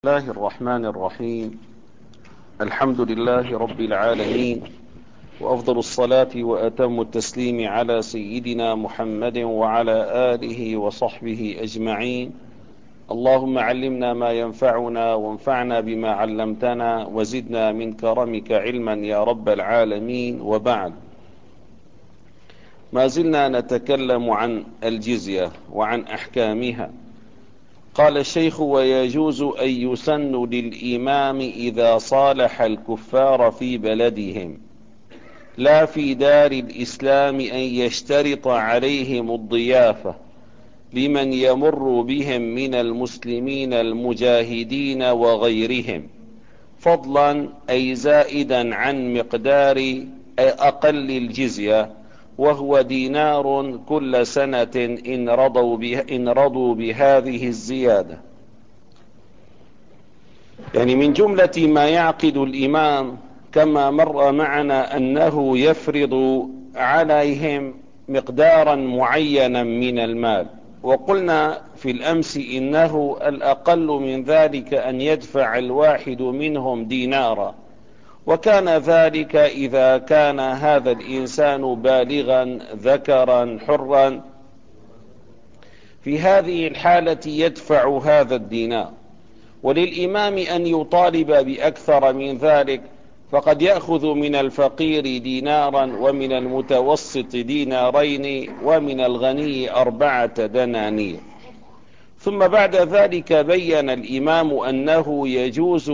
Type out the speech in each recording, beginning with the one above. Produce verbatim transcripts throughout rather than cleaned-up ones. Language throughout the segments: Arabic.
الله الرحمن الرحيم. الحمد لله رب العالمين، وأفضل الصلاة وأتم التسليم على سيدنا محمد وعلى آله وصحبه أجمعين. اللهم علمنا ما ينفعنا وانفعنا بما علمتنا وزدنا من كرمك علما يا رب العالمين. وبعد، ما زلنا نتكلم عن الجزية وعن أحكامها. قال الشيخ: ويجوز أن يسن للإمام إذا صالح الكفار في بلدهم لا في دار الإسلام أن يشترط عليهم الضيافة لمن يمر بهم من المسلمين المجاهدين وغيرهم، فضلا أي زائدا عن مقدار أقل الجزية، وهو دينار كل سنة إن رضوا, به إن رضوا بهذه الزيادة. يعني من جملة ما يعقد الإمام كما مر معنا أنه يفرض عليهم مقدارا معينا من المال، وقلنا في الأمس إنه الأقل من ذلك أن يدفع الواحد منهم دينارا، وكان ذلك إذا كان هذا الإنسان بالغا ذكرا حرا. في هذه الحالة يدفع هذا الدينار، وللإمام أن يطالب بأكثر من ذلك، فقد يأخذ من الفقير دينارا ومن المتوسط دينارين ومن الغني أربعة دنانير. ثم بعد ذلك بين الإمام أنه يجوز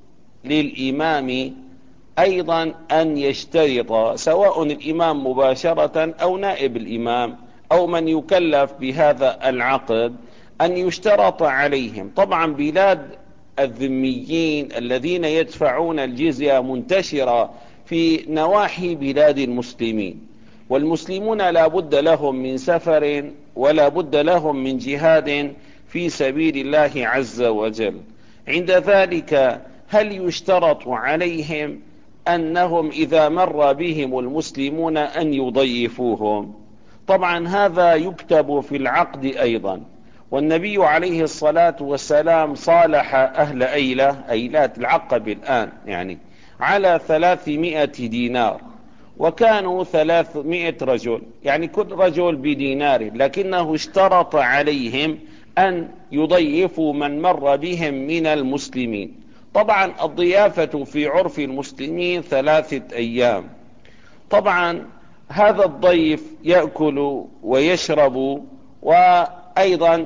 للإمام أيضا أن يشترط، سواء الإمام مباشرة أو نائب الإمام أو من يكلف بهذا العقد، أن يشترط عليهم. طبعا بلاد الذميين الذين يدفعون الجزية منتشرة في نواحي بلاد المسلمين، والمسلمون لا بد لهم من سفر ولا بد لهم من جهاد في سبيل الله عز وجل. عند ذلك هل يشترط عليهم أنهم إذا مر بهم المسلمون أن يضيفوهم؟ طبعا هذا يكتب في العقد أيضا، والنبي عليه الصلاة والسلام صالح أهل أيلة أيلات العقب الآن يعني على ثلاثمائة دينار، وكانوا ثلاثمائة رجل، يعني كل رجل بدينار، لكنه اشترط عليهم أن يضيفوا من مر بهم من المسلمين. طبعا الضيافة في عرف المسلمين ثلاثة أيام. طبعا هذا الضيف يأكل ويشرب، وأيضا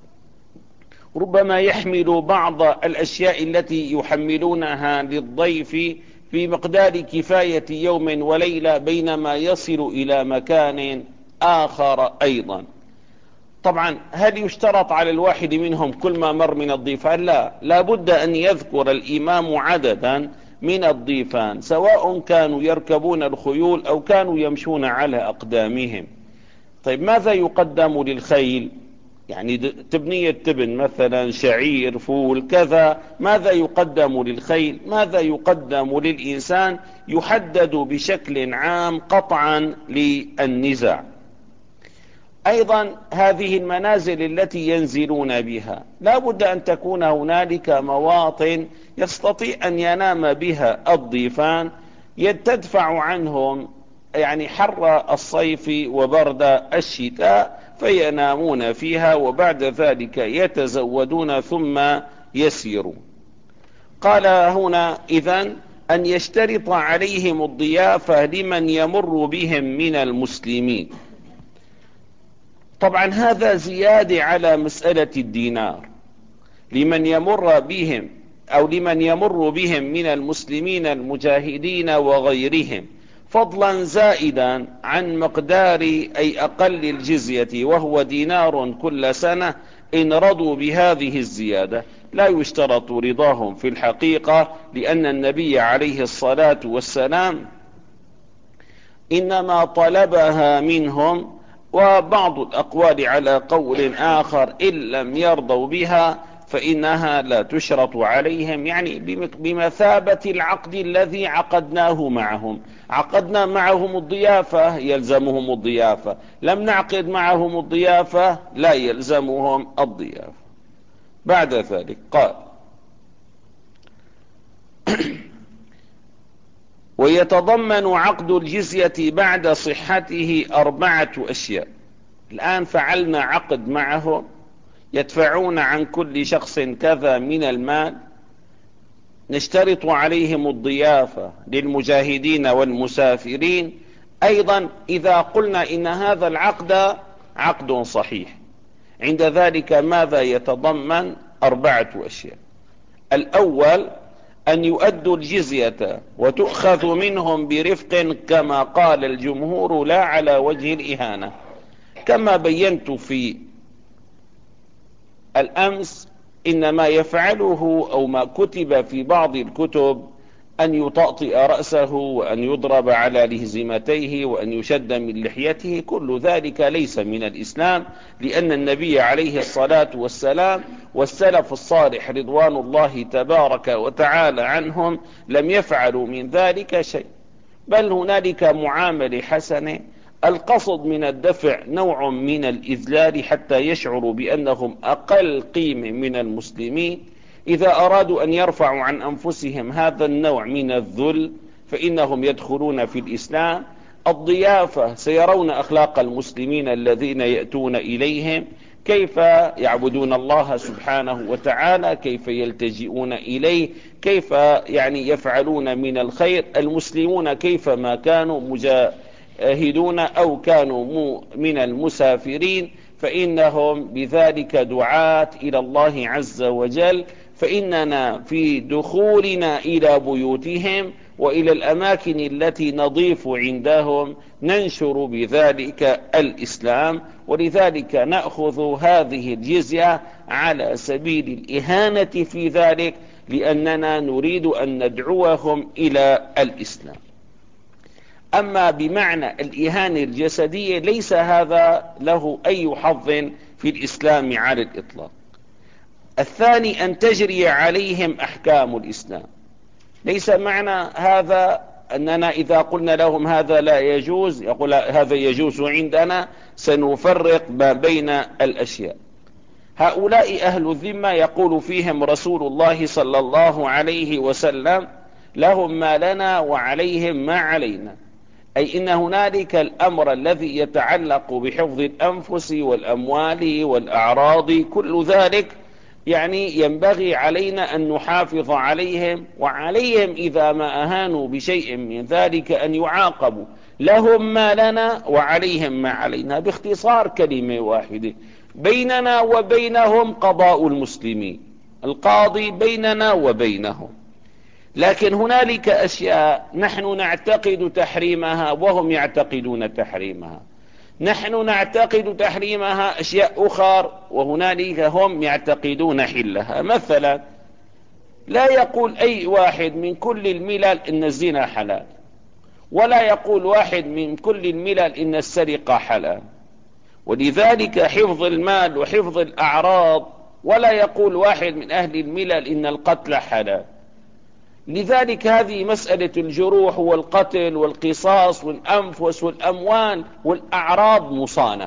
ربما يحمل بعض الأشياء التي يحملونها للضيف في مقدار كفاية يوم وليلة بينما يصل إلى مكان آخر أيضا. طبعا هل يشترط على الواحد منهم كل ما مر من الضيفان؟ لا، لا بد أن يذكر الإمام عددا من الضيفان، سواء كانوا يركبون الخيول أو كانوا يمشون على أقدامهم. طيب ماذا يقدم للخيل؟ يعني تبنية تبن مثلا، شعير، فول، كذا. ماذا يقدم للخيل؟ ماذا يقدم للإنسان؟ يحدد بشكل عام قطعا للنزاع. أيضا هذه المنازل التي ينزلون بها لا بد أن تكون هنالك مواطن يستطيع أن ينام بها الضيفان، تدفع عنهم يعني حر الصيف وبرد الشتاء، فينامون فيها وبعد ذلك يتزودون ثم يسيرون. قال هنا إذن أن يشترط عليهم الضيافة لمن يمر بهم من المسلمين. طبعا هذا زيادة على مسألة الدينار، لمن يمر بهم أو لمن يمر بهم من المسلمين المجاهدين وغيرهم، فضلا زائدا عن مقدار أي أقل الجزية، وهو دينار كل سنة إن رضوا بهذه الزيادة. لا يشترط رضاهم في الحقيقة، لأن النبي عليه الصلاة والسلام إنما طلبها منهم، وبعض الأقوال على قول آخر إن لم يرضوا بها فإنها لا تشرط عليهم، يعني بمثابة العقد الذي عقدناه معهم. عقدنا معهم الضيافة يلزمهم الضيافة، لم نعقد معهم الضيافة لا يلزمهم الضيافة. بعد ذلك قال: ويتضمن عقد الجزية بعد صحته أربعة أشياء. الآن فعلنا عقد معهم، يدفعون عن كل شخص كذا من المال، نشترط عليهم الضيافة للمجاهدين والمسافرين. أيضا إذا قلنا إن هذا العقد عقد صحيح، عند ذلك ماذا يتضمن؟ أربعة أشياء. الأول أن يؤدوا الجزية وتؤخذ منهم برفق كما قال الجمهور، لا على وجه الإهانة، كما بينت في الأمس. إن ما يفعله أو ما كتب في بعض الكتب أن يطأطئ رأسه وأن يضرب على لهزمتيه وأن يشد من لحيته، كل ذلك ليس من الإسلام، لأن النبي عليه الصلاة والسلام والسلف الصالح رضوان الله تبارك وتعالى عنهم لم يفعلوا من ذلك شيء، بل هنالك معاملة حسنة. القصد من الدفع نوع من الإذلال حتى يشعروا بأنهم أقل قيمة من المسلمين. إذا أرادوا أن يرفعوا عن أنفسهم هذا النوع من الذل فإنهم يدخلون في الإسلام. الضيافة، سيرون أخلاق المسلمين الذين يأتون إليهم، كيف يعبدون الله سبحانه وتعالى، كيف يلتجئون إليه، كيف يعني يفعلون من الخير. المسلمون كيفما كانوا مجاهدون أو كانوا من المسافرين فإنهم بذلك دعاة إلى الله عز وجل. فإننا في دخولنا إلى بيوتهم وإلى الأماكن التي نضيف عندهم ننشر بذلك الإسلام، ولذلك نأخذ هذه الجزية على سبيل الإهانة في ذلك، لأننا نريد أن ندعوهم إلى الإسلام. أما بمعنى الإهانة الجسدية ليس هذا له أي حظ في الإسلام على الإطلاق. الثاني أن تجري عليهم أحكام الإسلام. ليس معنى هذا أننا إذا قلنا لهم هذا لا يجوز يقول هذا يجوز عندنا، سنفرق ما بين الأشياء. هؤلاء أهل الذمة يقول فيهم رسول الله صلى الله عليه وسلم لهم ما لنا وعليهم ما علينا، أي إن هنالك الأمر الذي يتعلق بحفظ الأنفس والأموال والأعراض، كل ذلك يعني ينبغي علينا أن نحافظ عليهم، وعليهم إذا ما أهانوا بشيء من ذلك أن يعاقبوا. لهم ما لنا وعليهم ما علينا، باختصار كلمة واحدة، بيننا وبينهم قضاء المسلمين، القاضي بيننا وبينهم. لكن هنالك أشياء نحن نعتقد تحريمها وهم يعتقدون تحريمها، نحن نعتقد تحريمها أشياء أخرى وهنالك هم يعتقدون حلها. مثلا لا يقول أي واحد من كل الملل إن الزنا حلال، ولا يقول واحد من كل الملل إن السرقة حلال، ولذلك حفظ المال وحفظ الأعراض. ولا يقول واحد من أهل الملل إن القتل حلال. لذلك هذه مسألة الجروح والقتل والقصاص والأنفس والأموال والأعراض مصانة.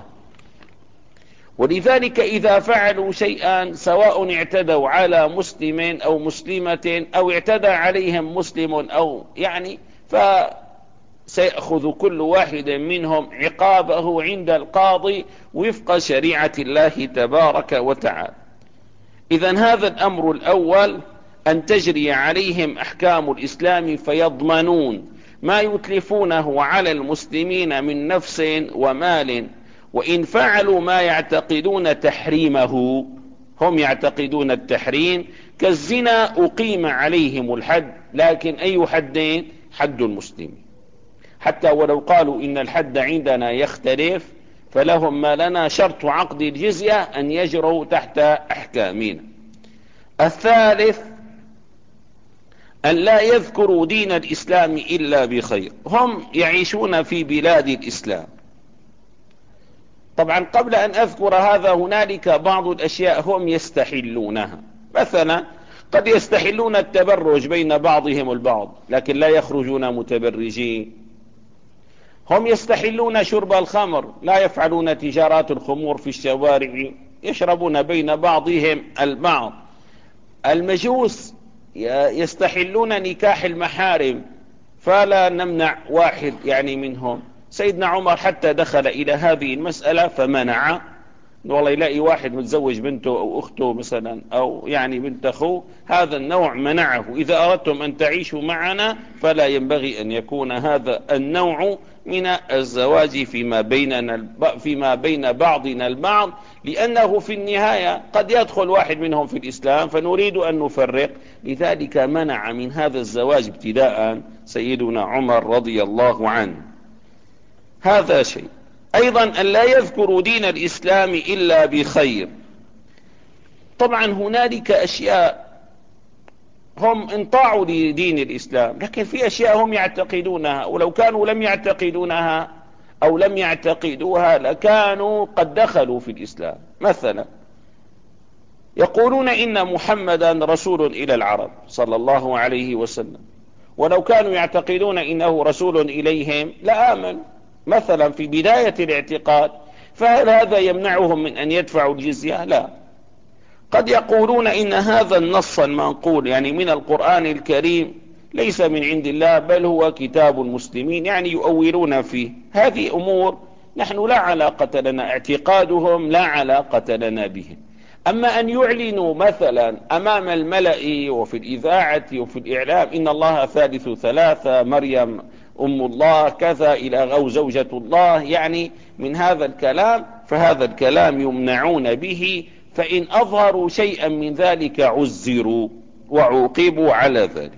ولذلك إذا فعلوا شيئا سواء اعتدوا على مسلم أو مسلمة أو اعتدى عليهم مسلم أو يعني فسيأخذ كل واحد منهم عقابه عند القاضي وفق شريعة الله تبارك وتعالى. إذن هذا الأمر الأول، أن تجري عليهم أحكام الإسلام فيضمنون ما يتلفونه على المسلمين من نفس ومال. وإن فعلوا ما يعتقدون تحريمه، هم يعتقدون التحريم كالزنا، أقيم عليهم الحد. لكن أي حدين؟ حد المسلمين. حتى ولو قالوا إن الحد عندنا يختلف فلهم ما لنا، شرط عقد الجزية أن يجروا تحت أحكامنا. الثالث أن لا يذكروا دين الإسلام إلا بخير. هم يعيشون في بلاد الإسلام. طبعا قبل أن أذكر هذا هنالك بعض الأشياء هم يستحلونها. مثلا قد يستحلون التبرج بين بعضهم البعض لكن لا يخرجون متبرجين. هم يستحلون شرب الخمر، لا يفعلون تجارات الخمور في الشوارع، يشربون بين بعضهم البعض. المجوس يستحلون نكاح المحارم فلا نمنع واحد يعني منهم. سيدنا عمر حتى دخل إلى هذه المسألة فمنع، والله يلاقي واحد متزوج بنته أو أخته مثلا أو يعني بنت أخوه، هذا النوع منعه. إذا أردتم أن تعيشوا معنا فلا ينبغي أن يكون هذا النوع من الزواج فيما بيننا فيما بين بعضنا البعض، لأنه في النهاية قد يدخل واحد منهم في الإسلام فنريد أن نفرق. لذلك منع من هذا الزواج ابتداء سيدنا عمر رضي الله عنه. هذا شيء. أيضا أن لا يذكروا دين الإسلام إلا بخير. طبعا هنالك أشياء هم انطاعوا لدين الإسلام، لكن في أشياء هم يعتقدونها، ولو كانوا لم يعتقدونها أو لم يعتقدوها لكانوا قد دخلوا في الإسلام. مثلا يقولون إن محمدا رسول إلى العرب صلى الله عليه وسلم، ولو كانوا يعتقدون إنه رسول إليهم لآمنوا مثلا في بداية الاعتقاد. فهل هذا يمنعهم من أن يدفعوا الجزية؟ لا. قد يقولون إن هذا النص المنقول يعني من القرآن الكريم ليس من عند الله بل هو كتاب المسلمين، يعني يؤولون فيه. هذه أمور نحن لا علاقة لنا، اعتقادهم لا علاقة لنا بهم. أما أن يعلنوا مثلا أمام الملأ وفي الإذاعة وفي الإعلام إن الله ثالث ثلاثة، مريم أم الله كذا إلى أو زوجة الله، يعني من هذا الكلام، فهذا الكلام يمنعون به. فإن أظهروا شيئا من ذلك عزروا وعوقبوا على ذلك.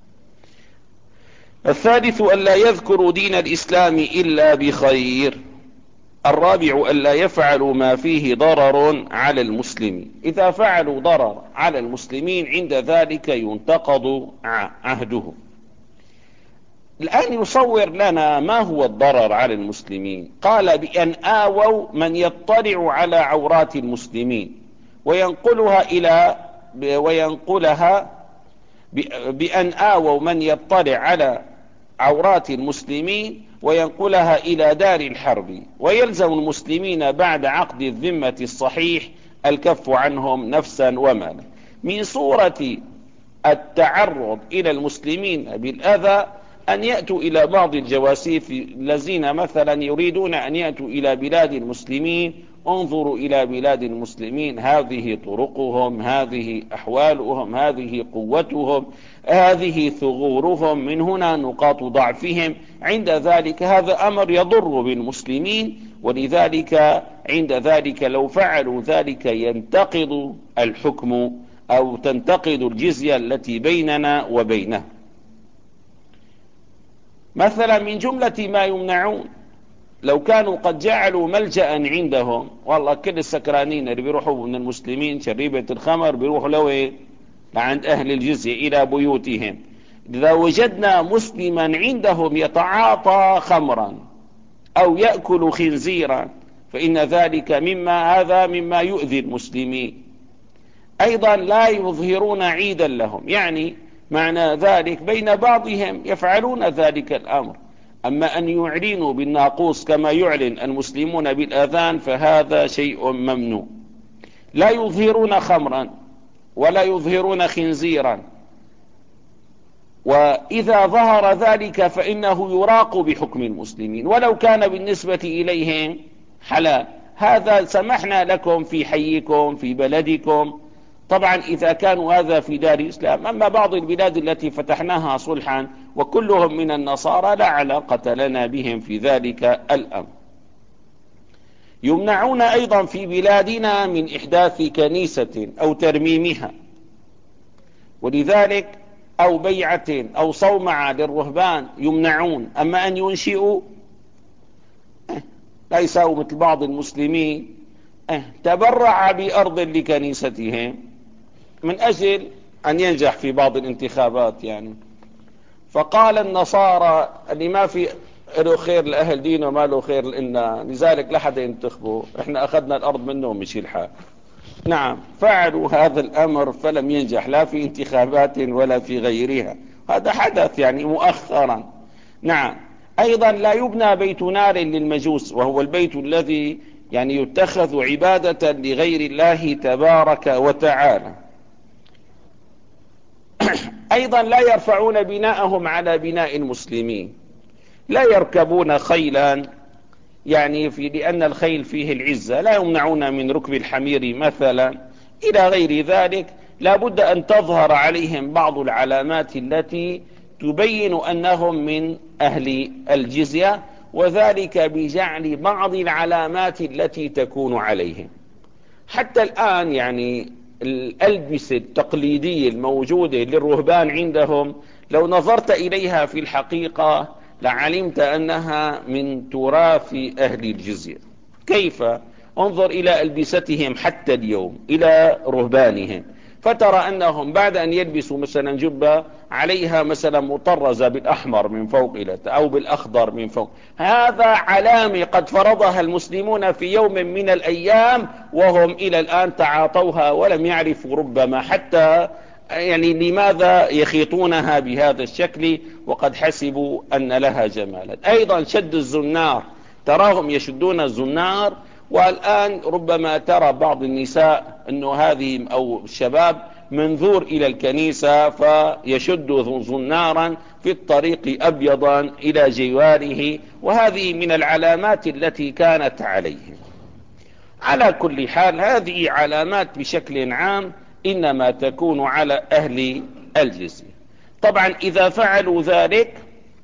الثالث أن لا يذكروا دين الإسلام إلا بخير. الرابع أن لا يفعلوا ما فيه ضرر على المسلمين. إذا فعلوا ضرر على المسلمين عند ذلك ينتقض عهدهم. الآن يصور لنا ما هو الضرر على المسلمين. قال بأن آووا من يطلع على عورات المسلمين وينقلها إلى وينقلها بأن آووا من يطلع على عورات المسلمين وينقلها إلى دار الحرب، ويلزم المسلمين بعد عقد الذمة الصحيح الكف عنهم نفسا ومالا. من صورة التعرض إلى المسلمين بالأذى أن يأتوا إلى بعض الجواسيس الذين مثلا يريدون أن يأتوا إلى بلاد المسلمين، انظروا إلى بلاد المسلمين، هذه طرقهم، هذه أحوالهم، هذه قوتهم، هذه ثغورهم، من هنا نقاط ضعفهم. عند ذلك هذا أمر يضر بالمسلمين، ولذلك عند ذلك لو فعلوا ذلك ينتقض الحكم أو تنتقض الجزية التي بيننا وبينه. مثلا من جملة ما يمنعون لو كانوا قد جعلوا ملجأ عندهم، والله كل السكرانين اللي بيروحوا من المسلمين شريبة الخمر بيروحوا لوين؟ لعند أهل الجزية إلى بيوتهم. إذا وجدنا مسلما عندهم يتعاطى خمرا أو يأكل خنزيرا فإن ذلك مما هذا مما يؤذي المسلمين. أيضا لا يظهرون عيدا لهم، يعني معنى ذلك بين بعضهم يفعلون ذلك الأمر. أما أن يعلنوا بالناقوس كما يعلن المسلمون بالأذان فهذا شيء ممنوع. لا يظهرون خمرا ولا يظهرون خنزيرا، وإذا ظهر ذلك فإنه يراق بحكم المسلمين ولو كان بالنسبة إليهم حلال. هذا سمحنا لكم في حيكم في بلدكم، طبعا إذا كانوا هذا في دار الإسلام. أما بعض البلاد التي فتحناها صلحا وكلهم من النصارى لا علاقة لنا بهم في ذلك الأمر. يمنعون أيضا في بلادنا من إحداث كنيسة أو ترميمها، ولذلك أو بيعة أو صومعة للرهبان يمنعون. أما أن ينشئوا لا يساووا مثل بعض المسلمين تبرع بأرض لكنيستهم من أجل أن ينجح في بعض الانتخابات يعني. فقال النصارى اللي ما في له خير لأهل دينه ما له خير لنا، لذلك لا حدا ينتخبه، احنا أخذنا الأرض منهم مشي الحال. نعم فعلوا هذا الأمر فلم ينجح لا في انتخابات ولا في غيرها، هذا حدث يعني مؤخرا. نعم أيضا لا يبنى بيت نار للمجوس، وهو البيت الذي يعني يتخذ عبادة لغير الله تبارك وتعالى. أيضا لا يرفعون بناءهم على بناء المسلمين، لا يركبون خيلا يعني في لأن الخيل فيه العزة، لا يمنعون من ركب الحمير مثلا إلى غير ذلك. لا بد أن تظهر عليهم بعض العلامات التي تبين أنهم من أهل الجزية، وذلك بجعل بعض العلامات التي تكون عليهم. حتى الآن يعني الألبسة التقليدية الموجودة للرهبان عندهم لو نظرت إليها في الحقيقة لعلمت أنها من تراث أهل الجزية. كيف؟ انظر إلى ألبستهم حتى اليوم، إلى رهبانهم، فترى أنهم بعد أن يلبسوا مثلا جبة عليها مثلا مطرزة بالأحمر من فوق إلى أو بالأخضر من فوق، هذا علامة قد فرضها المسلمون في يوم من الأيام، وهم إلى الآن تعاطوها ولم يعرفوا ربما حتى يعني لماذا يخيطونها بهذا الشكل وقد حسبوا أن لها جمالا. أيضا شد الزنار، تراهم يشدون الزنار، والآن ربما ترى بعض النساء أنه هذه أو الشباب منذور إلى الكنيسة فيشد زنارا في الطريق أبيضا إلى جواره، وهذه من العلامات التي كانت عليهم. على كل حال هذه علامات بشكل عام إنما تكون على أهل الجزية. طبعا إذا فعلوا ذلك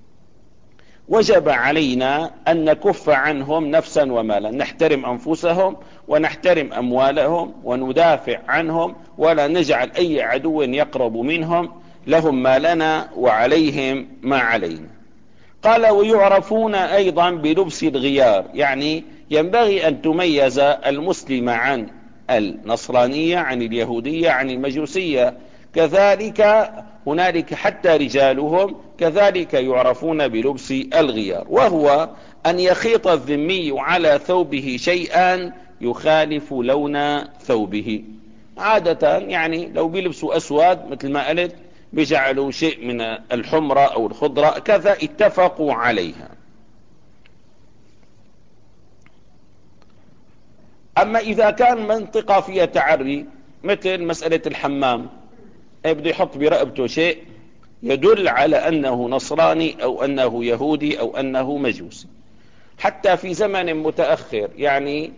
وجب علينا أن نكف عنهم نفسا ومالا، نحترم أنفسهم ونحترم أموالهم وندافع عنهم، ولا نجعل أي عدو يقرب منهم، لهم ما لنا وعليهم ما علينا. قال ويعرفون أيضا بلبس الغيار، يعني ينبغي أن تميز المسلم عن النصرانية، عن اليهودية، عن المجوسية. كذلك هنالك حتى رجالهم كذلك يعرفون بلبس الغيار، وهو أن يخيط الذمي على ثوبه شيئا يخالف لون ثوبه. عادة يعني لو بيلبسوا أسود مثل ما قلت بجعلوا شيء من الحمرة أو الخضرة كذا، اتفقوا عليها. أما إذا كان منطقة فيها تعري مثل مسألة الحمام، بده يحط برقبته شيء يدل على أنه نصراني أو أنه يهودي أو أنه مجوسي. حتى في زمن متأخر يعني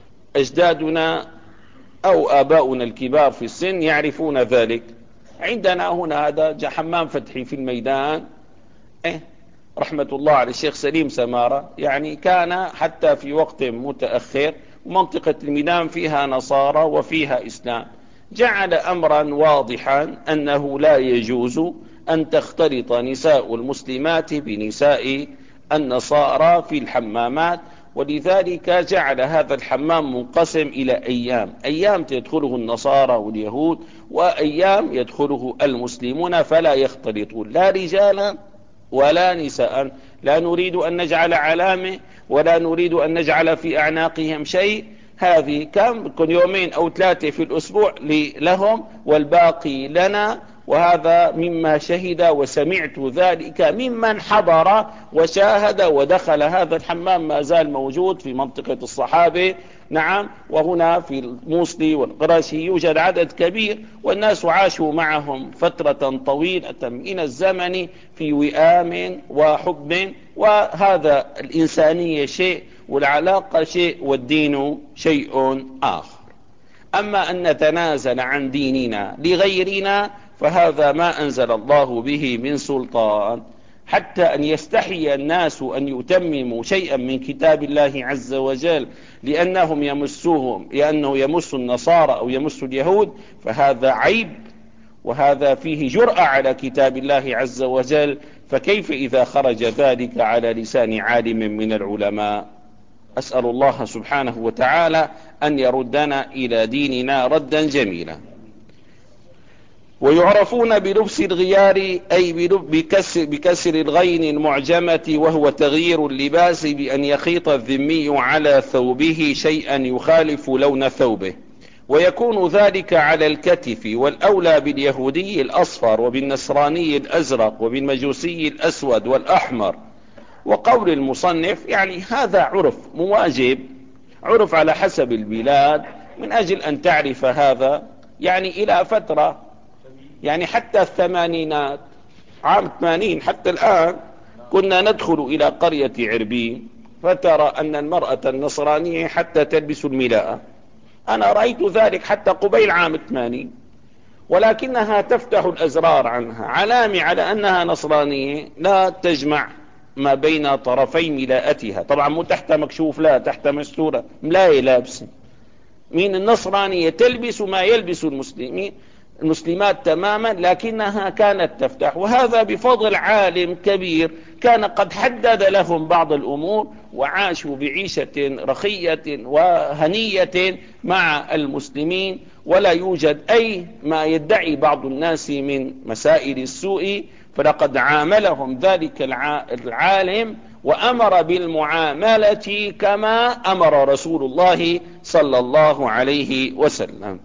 أجدادنا أو آباؤنا الكبار في السن يعرفون ذلك. عندنا هنا هذا حمام فتحي في الميدان، إيه رحمة الله على الشيخ سليم سمارة، يعني كان حتى في وقت متأخر منطقة الميدان فيها نصارى وفيها إسلام، جعل أمرا واضحا أنه لا يجوز أن تختلط نساء المسلمات بنساء النصارى في الحمامات. ولذلك جعل هذا الحمام منقسم إلى أيام، أيام تدخله النصارى واليهود وأيام يدخله المسلمون، فلا يختلطون لا رجالا ولا نساء. لا نريد أن نجعل علامة ولا نريد أن نجعل في أعناقهم شيء، هذه كم كن يومين أو ثلاثة في الأسبوع لهم والباقي لنا. وهذا مما شهد وسمعت ذلك ممن حضر وشاهد ودخل هذا الحمام، ما زال موجود في منطقة الصحابة. نعم، وهنا في الموصلي والقرشي يوجد عدد كبير، والناس عاشوا معهم فترة طويلة من الزمن في وئام وحب، وهذا الإنسانية شيء والعلاقة شيء والدين شيء آخر. أما أن نتنازل عن ديننا لغيرنا فهذا ما أنزل الله به من سلطان، حتى أن يستحي الناس أن يتمموا شيئا من كتاب الله عز وجل لأنهم يمسوهم، لأنه يمس النصارى أو يمس اليهود، فهذا عيب، وهذا فيه جرأة على كتاب الله عز وجل. فكيف إذا خرج ذلك على لسان عالم من العلماء؟ أسأل الله سبحانه وتعالى أن يردنا إلى ديننا ردا جميلا. ويعرفون بلبس الغيار أي بكسر, بكسر الغين المعجمة، وهو تغيير اللباس بأن يخيط الذمي على ثوبه شيئا يخالف لون ثوبه، ويكون ذلك على الكتف، والأولى باليهودي الأصفر وبالنصراني الأزرق وبالمجوسي الأسود والأحمر. وقول المصنف يعني هذا عرف مواجب، عرف على حسب البلاد، من أجل أن تعرف هذا يعني إلى فترة يعني حتى الثمانينات، عام ثمانين حتى الآن، كنا ندخل إلى قرية عربين فترى أن المرأة النصرانية حتى تلبس الملاءة. أنا رأيت ذلك حتى قبيل عام ثمانين، ولكنها تفتح الأزرار عنها، علامة على أنها نصرانية لا تجمع ما بين طرفي ملاءتها. طبعا مو تحت مكشوف، لا، تحت مستورة، ملاية لابسة. من النصرانية تلبس ما يلبس المسلمين المسلمات تماما، لكنها كانت تفتح، وهذا بفضل عالم كبير كان قد حدد لهم بعض الأمور، وعاشوا بعيشة رخية وهنية مع المسلمين، ولا يوجد أي ما يدعي بعض الناس من مسائل السوء. فلقد عاملهم ذلك العالم وأمر بالمعاملة كما أمر رسول الله صلى الله عليه وسلم.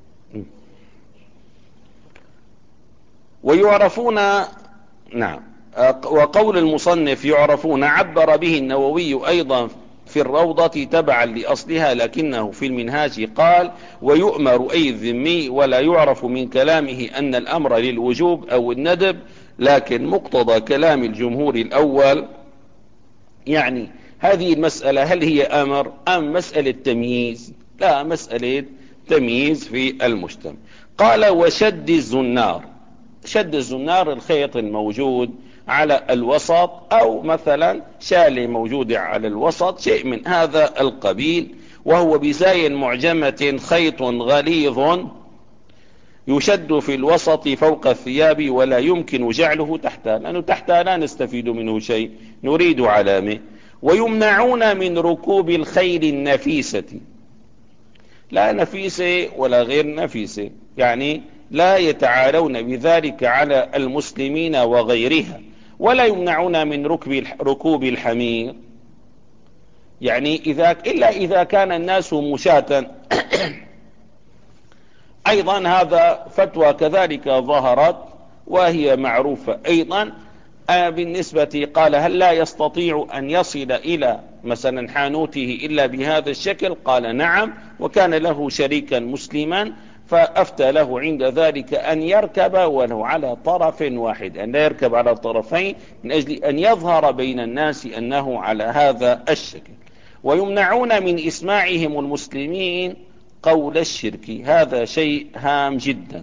ويعرفون، نعم، وقول المصنف يعرفون عبر به النووي أيضا في الروضة تبعا لأصلها، لكنه في المنهاج قال ويؤمر أي الذمي، ولا يعرف من كلامه أن الأمر للوجوب أو الندب، لكن مقتضى كلام الجمهور الأول. يعني هذه المسألة هل هي أمر أم مسألة تمييز؟ لا، مسألة تمييز في المجتمع. قال وشد الزنار. شد الزنار الخيط الموجود على الوسط، أو مثلا شالة موجودة على الوسط، شيء من هذا القبيل، وهو بزاي معجمة خيط غليظ يشد في الوسط فوق الثياب، ولا يمكن جعله تحتها، لأنه تحتها لا نستفيد منه شيء، نريد علامة. ويمنعون من ركوب الخيل النفيسة، لا نفيسة ولا غير نفيسة، يعني لا يتعالون بذلك على المسلمين وغيرها. ولا يمنعون من ركب ركوب الحمير، يعني إذا إلا إذا كان الناس مشاة. أيضا هذا فتوى كذلك ظهرت وهي معروفة أيضا. بالنسبة قال هل لا يستطيع أن يصل إلى مثلا حانوته إلا بهذا الشكل؟ قال نعم، وكان له شريكا مسلما فأفتى له عند ذلك أن يركب ولو على طرف واحد، أن لا يركب على طرفين، من أجل أن يظهر بين الناس أنه على هذا الشكل. ويمنعون من إسماعهم المسلمين قول الشرك، هذا شيء هام جدا.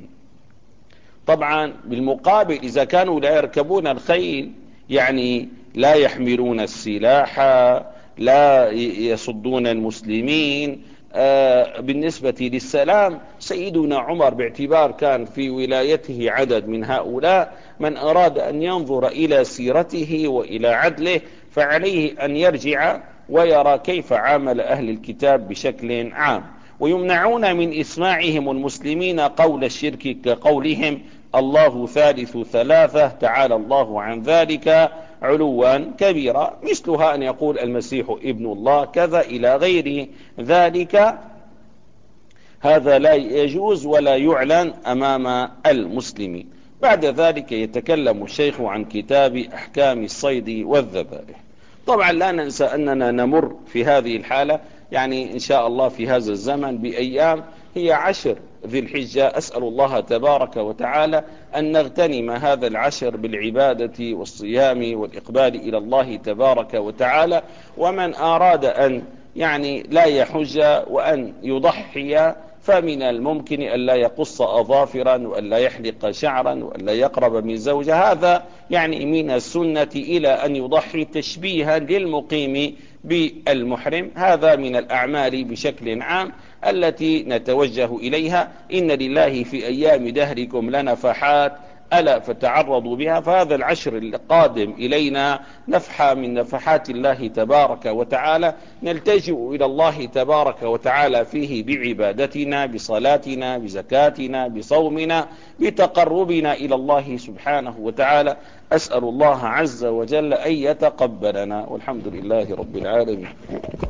طبعا بالمقابل إذا كانوا لا يركبون الخيل، يعني لا يحملون السلاح، لا يصدون المسلمين. آه بالنسبة للسلام، سيدنا عمر باعتبار كان في ولايته عدد من هؤلاء، من أراد أن ينظر إلى سيرته وإلى عدله فعليه أن يرجع ويرى كيف عامل أهل الكتاب بشكل عام. ويمنعون من إسماعهم المسلمين قول الشرك، كقولهم الله ثالث ثلاثة، تعالى الله عن ذلك علوا كبيرا، مثلها أن يقول المسيح ابن الله كذا إلى غير ذلك. هذا لا يجوز ولا يعلن أمام المسلمين. بعد ذلك يتكلم الشيخ عن كتاب أحكام الصيد والذبائح. طبعا لا ننسى أننا نمر في هذه الحالة، يعني إن شاء الله في هذا الزمن بأيام هي عشر ذي الحجة. أسأل الله تبارك وتعالى أن نغتنم هذا العشر بالعبادة والصيام والإقبال إلى الله تبارك وتعالى. ومن أراد أن يعني لا يحج وأن يضحي، فمن الممكن أن لا يقص أظافرا وأن لا يحلق شعرا وأن لا يقرب من زوجة، هذا يعني من السنة، إلى أن يضحي تشبيها للمقيم بالمحرم. هذا من الأعمال بشكل عام التي نتوجه إليها. إن لله في أيام دهركم لنفحات ألا فتعرضوا بها. فهذا العشر القادم إلينا نفحة من نفحات الله تبارك وتعالى، نلتجئ إلى الله تبارك وتعالى فيه بعبادتنا، بصلاتنا، بزكاتنا، بصومنا، بتقربنا إلى الله سبحانه وتعالى. أسأل الله عز وجل أن يتقبلنا، والحمد لله رب العالمين.